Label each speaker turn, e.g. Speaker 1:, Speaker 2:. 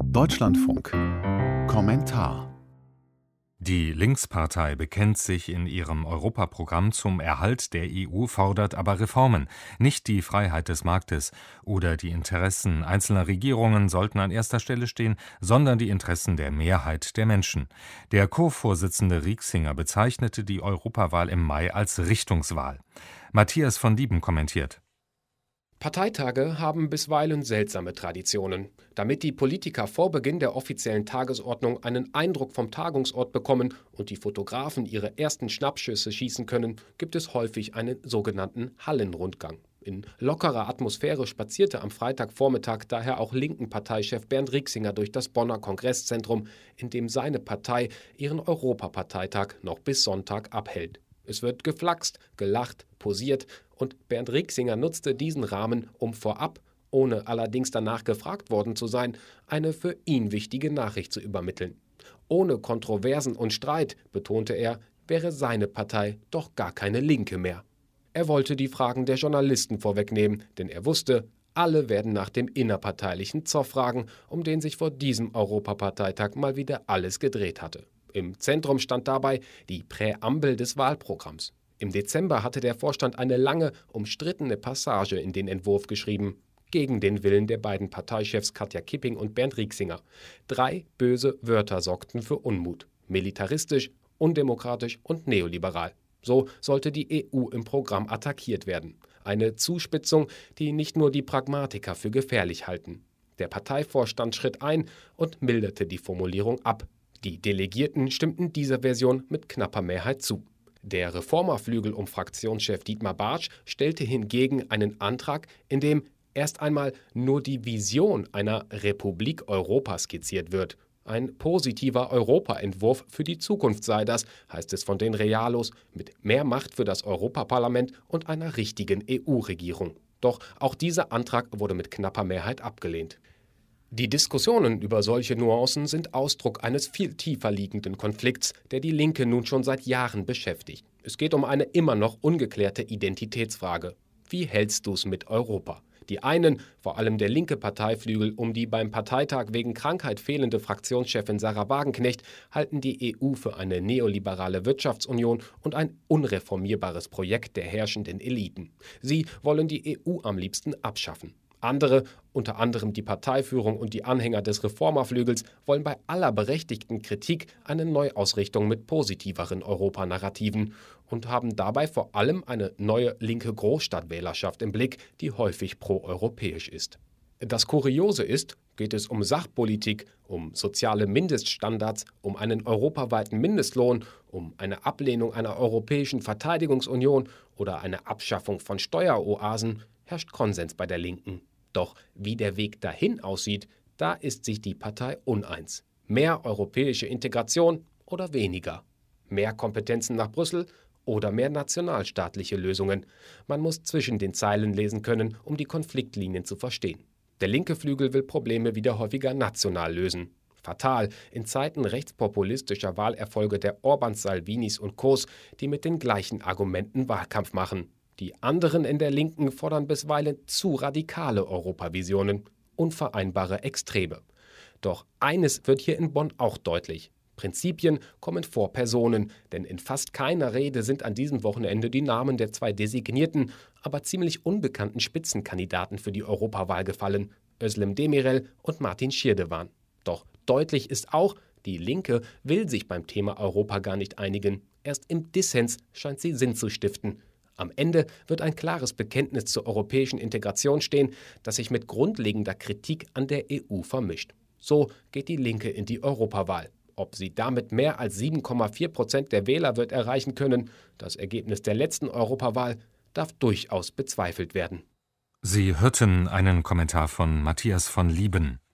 Speaker 1: Deutschlandfunk. Kommentar.
Speaker 2: Die Linkspartei bekennt sich in ihrem Europaprogramm zum Erhalt der EU, fordert aber Reformen. Nicht die Freiheit des Marktes oder die Interessen einzelner Regierungen sollten an erster Stelle stehen, sondern die Interessen der Mehrheit der Menschen. Der Co-Vorsitzende Rieksinger bezeichnete die Europawahl im Mai als Richtungswahl. Matthias von Lieben kommentiert:
Speaker 3: Parteitage haben bisweilen seltsame Traditionen. Damit die Politiker vor Beginn der offiziellen Tagesordnung einen Eindruck vom Tagungsort bekommen und die Fotografen ihre ersten Schnappschüsse schießen können, gibt es häufig einen sogenannten Hallenrundgang. In lockerer Atmosphäre spazierte am Freitagvormittag daher auch linken Parteichef Bernd Rieksinger durch das Bonner Kongresszentrum, in dem seine Partei ihren Europaparteitag noch bis Sonntag abhält. Es wird geflaxt, gelacht, posiert und Bernd Rieksinger nutzte diesen Rahmen, um vorab, ohne allerdings danach gefragt worden zu sein, eine für ihn wichtige Nachricht zu übermitteln. Ohne Kontroversen und Streit, betonte er, wäre seine Partei doch gar keine Linke mehr. Er wollte die Fragen der Journalisten vorwegnehmen, denn er wusste, alle werden nach dem innerparteilichen Zoff fragen, um den sich vor diesem Europaparteitag mal wieder alles gedreht hatte. Im Zentrum stand dabei die Präambel des Wahlprogramms. Im Dezember hatte der Vorstand eine lange, umstrittene Passage in den Entwurf geschrieben, gegen den Willen der beiden Parteichefs Katja Kipping und Bernd Rieksinger. 3 böse Wörter sorgten für Unmut: militaristisch, undemokratisch und neoliberal. So sollte die EU im Programm attackiert werden. Eine Zuspitzung, die nicht nur die Pragmatiker für gefährlich halten. Der Parteivorstand schritt ein und milderte die Formulierung ab. Die Delegierten stimmten dieser Version mit knapper Mehrheit zu. Der Reformerflügel um Fraktionschef Dietmar Bartsch stellte hingegen einen Antrag, in dem erst einmal nur die Vision einer Republik Europa skizziert wird. Ein positiver Europaentwurf für die Zukunft sei das, heißt es von den Realos, mit mehr Macht für das Europaparlament und einer richtigen EU-Regierung. Doch auch dieser Antrag wurde mit knapper Mehrheit abgelehnt. Die Diskussionen über solche Nuancen sind Ausdruck eines viel tiefer liegenden Konflikts, der die Linke nun schon seit Jahren beschäftigt. Es geht um eine immer noch ungeklärte Identitätsfrage. Wie hältst du's mit Europa? Die einen, vor allem der linke Parteiflügel um die beim Parteitag wegen Krankheit fehlende Fraktionschefin Sarah Wagenknecht, halten die EU für eine neoliberale Wirtschaftsunion und ein unreformierbares Projekt der herrschenden Eliten. Sie wollen die EU am liebsten abschaffen. Andere, unter anderem die Parteiführung und die Anhänger des Reformerflügels, wollen bei aller berechtigten Kritik eine Neuausrichtung mit positiveren Europanarrativen und haben dabei vor allem eine neue linke Großstadtwählerschaft im Blick, die häufig proeuropäisch ist. Das Kuriose ist, geht es um Sachpolitik, um soziale Mindeststandards, um einen europaweiten Mindestlohn, um eine Ablehnung einer europäischen Verteidigungsunion oder eine Abschaffung von Steueroasen, herrscht Konsens bei der Linken. Doch wie der Weg dahin aussieht, da ist sich die Partei uneins. Mehr europäische Integration oder weniger? Mehr Kompetenzen nach Brüssel oder mehr nationalstaatliche Lösungen? Man muss zwischen den Zeilen lesen können, um die Konfliktlinien zu verstehen. Der linke Flügel will Probleme wieder häufiger national lösen. Fatal in Zeiten rechtspopulistischer Wahlerfolge der Orbáns, Salvinis und Co., die mit den gleichen Argumenten Wahlkampf machen. Die anderen in der Linken fordern bisweilen zu radikale Europavisionen, unvereinbare Extreme. Doch eines wird hier in Bonn auch deutlich: Prinzipien kommen vor Personen, denn in fast keiner Rede sind an diesem Wochenende die Namen der 2 designierten, aber ziemlich unbekannten Spitzenkandidaten für die Europawahl gefallen: Özlem Demirel und Martin Schirdewan. Doch deutlich ist auch, die Linke will sich beim Thema Europa gar nicht einigen. Erst im Dissens scheint sie Sinn zu stiften. Am Ende wird ein klares Bekenntnis zur europäischen Integration stehen, das sich mit grundlegender Kritik an der EU vermischt. So geht die Linke in die Europawahl. Ob sie damit mehr als 7,4% der Wähler wird erreichen können, das Ergebnis der letzten Europawahl, darf durchaus bezweifelt werden.
Speaker 2: Sie hörten einen Kommentar von Matthias von Lieben.